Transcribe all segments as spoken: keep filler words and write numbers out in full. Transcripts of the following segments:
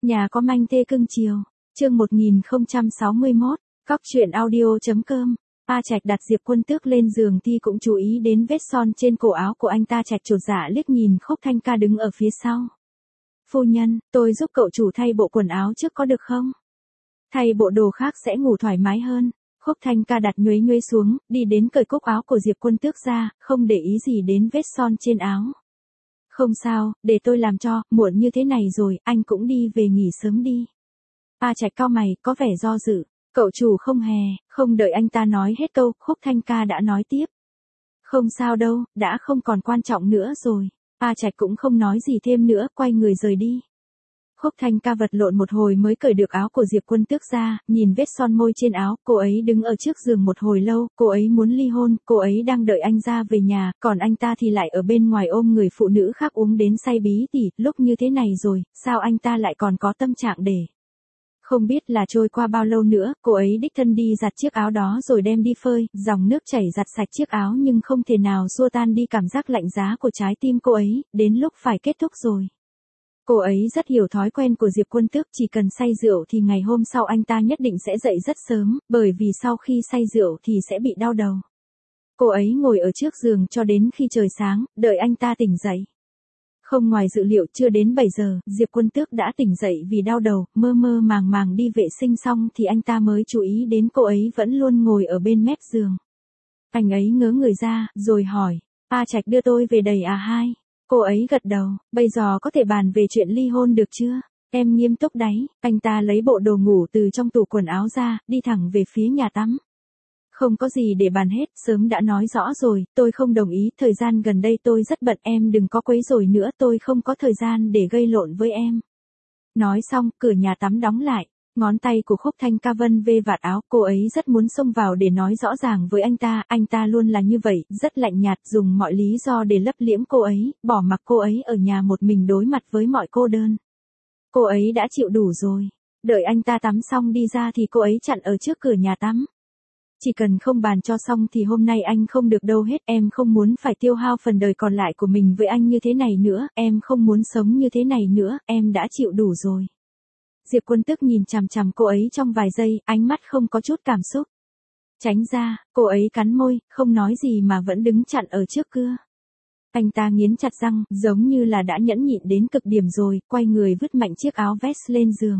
Nhà có manh thê cưng chiều. Chương một nghìn không trăm sáu mươi mốt, cóc truyện audio.com. A Trạch đặt Diệp Quân Tước lên giường thì cũng chú ý đến vết son trên cổ áo của anh ta. Trạch chột dạ liếc nhìn Khúc Thanh Ca đứng ở phía sau. Phu nhân, tôi giúp cậu chủ thay bộ quần áo trước có được không? Thay bộ đồ khác sẽ ngủ thoải mái hơn. Khúc Thanh Ca đặt nhuế nhuế xuống, đi đến cởi cúc áo của Diệp Quân Tước ra, không để ý gì đến vết son trên áo. Không sao, để tôi làm cho, muộn như thế này rồi, anh cũng đi về nghỉ sớm đi. A Trạch cau mày, có vẻ do dự. Cậu chủ không hề, không đợi anh ta nói hết câu, Khúc Thanh Ca đã nói tiếp. Không sao đâu, đã không còn quan trọng nữa rồi. A Trạch cũng không nói gì thêm nữa, quay người rời đi. Khúc Thanh Ca vật lộn một hồi mới cởi được áo của Diệp Quân Tước ra, nhìn vết son môi trên áo, cô ấy đứng ở trước giường một hồi lâu, cô ấy muốn ly hôn, cô ấy đang đợi anh ra về nhà, còn anh ta thì lại ở bên ngoài ôm người phụ nữ khác uống đến say bí tỉ, lúc như thế này rồi, sao anh ta lại còn có tâm trạng để... Không biết là trôi qua bao lâu nữa, cô ấy đích thân đi giặt chiếc áo đó rồi đem đi phơi, dòng nước chảy giặt sạch chiếc áo nhưng không thể nào xua tan đi cảm giác lạnh giá của trái tim cô ấy, đến lúc phải kết thúc rồi. Cô ấy rất hiểu thói quen của Diệp Quân Tước, chỉ cần say rượu thì ngày hôm sau anh ta nhất định sẽ dậy rất sớm, bởi vì sau khi say rượu thì sẽ bị đau đầu. Cô ấy ngồi ở trước giường cho đến khi trời sáng, đợi anh ta tỉnh dậy. Không ngoài dự liệu, chưa đến bảy giờ, Diệp Quân Tước đã tỉnh dậy vì đau đầu, mơ mơ màng màng đi vệ sinh xong thì anh ta mới chú ý đến cô ấy vẫn luôn ngồi ở bên mép giường. Anh ấy ngớ người ra, rồi hỏi, A Trạch đưa tôi về đầy à hai? Cô ấy gật đầu, bây giờ có thể bàn về chuyện ly hôn được chưa? Em nghiêm túc đấy. Anh ta lấy bộ đồ ngủ từ trong tủ quần áo ra, đi thẳng về phía nhà tắm. Không có gì để bàn hết, sớm đã nói rõ rồi, tôi không đồng ý, thời gian gần đây tôi rất bận, em đừng có quấy rối nữa, tôi không có thời gian để gây lộn với em. Nói xong, cửa nhà tắm đóng lại, ngón tay của Khúc Thanh Ca vân vê vạt áo, cô ấy rất muốn xông vào để nói rõ ràng với anh ta, anh ta luôn là như vậy, rất lạnh nhạt, dùng mọi lý do để lấp liếm cô ấy, bỏ mặc cô ấy ở nhà một mình đối mặt với mọi cô đơn. Cô ấy đã chịu đủ rồi, đợi anh ta tắm xong đi ra thì cô ấy chặn ở trước cửa nhà tắm. Chỉ cần không bàn cho xong thì hôm nay anh không được đâu hết, em không muốn phải tiêu hao phần đời còn lại của mình với anh như thế này nữa, em không muốn sống như thế này nữa, em đã chịu đủ rồi. Diệp Quân Tước nhìn chằm chằm cô ấy trong vài giây, ánh mắt không có chút cảm xúc. Tránh ra, cô ấy cắn môi, không nói gì mà vẫn đứng chặn ở trước cửa. Anh ta nghiến chặt răng, giống như là đã nhẫn nhịn đến cực điểm rồi, quay người vứt mạnh chiếc áo vest lên giường.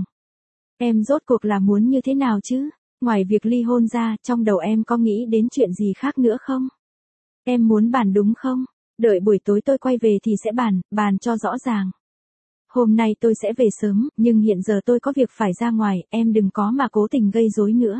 Em rốt cuộc là muốn như thế nào chứ? Ngoài việc ly hôn ra, trong đầu em có nghĩ đến chuyện gì khác nữa không? Em muốn bàn đúng không? Đợi buổi tối tôi quay về thì sẽ bàn, bàn cho rõ ràng. Hôm nay tôi sẽ về sớm, nhưng hiện giờ tôi có việc phải ra ngoài, em đừng có mà cố tình gây rối nữa.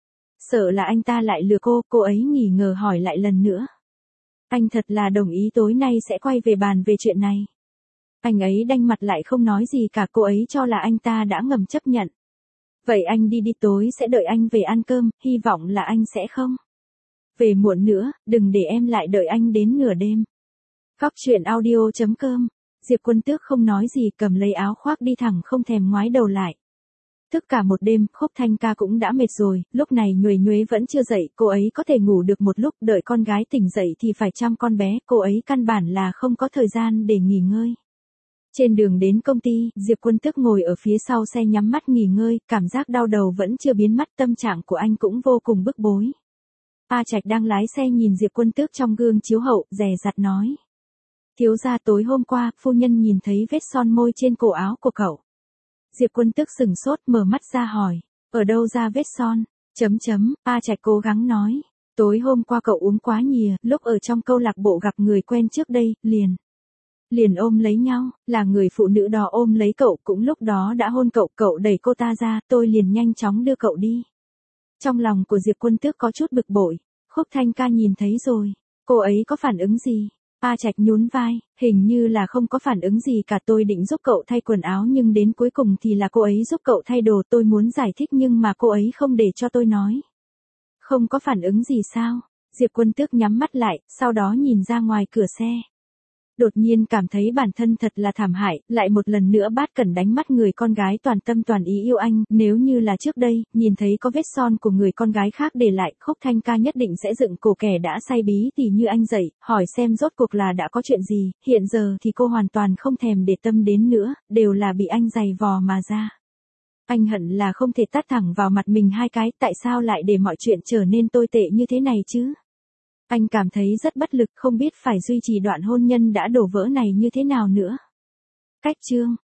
Sợ là anh ta lại lừa cô, cô ấy nghỉ ngờ hỏi lại lần nữa. Anh thật là đồng ý tối nay sẽ quay về bàn về chuyện này. Anh ấy đanh mặt lại không nói gì cả, cô ấy cho là anh ta đã ngầm chấp nhận. Vậy anh đi đi, tối sẽ đợi anh về ăn cơm, hy vọng là anh sẽ không về muộn nữa, đừng để em lại đợi anh đến nửa đêm. Cóc truyện audio.com. Diệp Quân Tước không nói gì, cầm lấy áo khoác đi thẳng không thèm ngoái đầu lại. Thức cả một đêm, Khúc Thanh Ca cũng đã mệt rồi, lúc này nhuế nhuế vẫn chưa dậy, cô ấy có thể ngủ được một lúc, đợi con gái tỉnh dậy thì phải chăm con bé, cô ấy căn bản là không có thời gian để nghỉ ngơi. Trên đường đến công ty, Diệp Quân Tước ngồi ở phía sau xe nhắm mắt nghỉ ngơi, cảm giác đau đầu vẫn chưa biến mất, tâm trạng của anh cũng vô cùng bức bối. A Trạch đang lái xe nhìn Diệp Quân Tước trong gương chiếu hậu, dè dặt nói. Thiếu gia, tối hôm qua, phu nhân nhìn thấy vết son môi trên cổ áo của cậu. Diệp Quân Tước sừng sốt, mở mắt ra hỏi, ở đâu ra vết son? Chấm chấm, A Trạch cố gắng nói, tối hôm qua cậu uống quá nhiều, lúc ở trong câu lạc bộ gặp người quen trước đây, liền. Liền ôm lấy nhau, là người phụ nữ đó ôm lấy cậu, cũng lúc đó đã hôn cậu, cậu đẩy cô ta ra, tôi liền nhanh chóng đưa cậu đi. Trong lòng của Diệp Quân Tước có chút bực bội, Khúc Thanh Ca nhìn thấy rồi, cô ấy có phản ứng gì? A Trạch nhún vai, hình như là không có phản ứng gì cả, tôi định giúp cậu thay quần áo nhưng đến cuối cùng thì là cô ấy giúp cậu thay đồ, tôi muốn giải thích nhưng mà cô ấy không để cho tôi nói. Không có phản ứng gì sao? Diệp Quân Tước nhắm mắt lại, sau đó nhìn ra ngoài cửa xe. Đột nhiên cảm thấy bản thân thật là thảm hại, lại một lần nữa Bát Cẩn đánh mắt người con gái toàn tâm toàn ý yêu anh, nếu như là trước đây, nhìn thấy có vết son của người con gái khác để lại, Khúc Thanh Ca nhất định sẽ dựng cổ kẻ đã say bí tỉ như anh dậy, hỏi xem rốt cuộc là đã có chuyện gì, hiện giờ thì cô hoàn toàn không thèm để tâm đến nữa, đều là bị anh giày vò mà ra. Anh hận là không thể tát thẳng vào mặt mình hai cái, tại sao lại để mọi chuyện trở nên tồi tệ như thế này chứ? Anh cảm thấy rất bất lực, không biết phải duy trì đoạn hôn nhân đã đổ vỡ này như thế nào nữa. Cách chương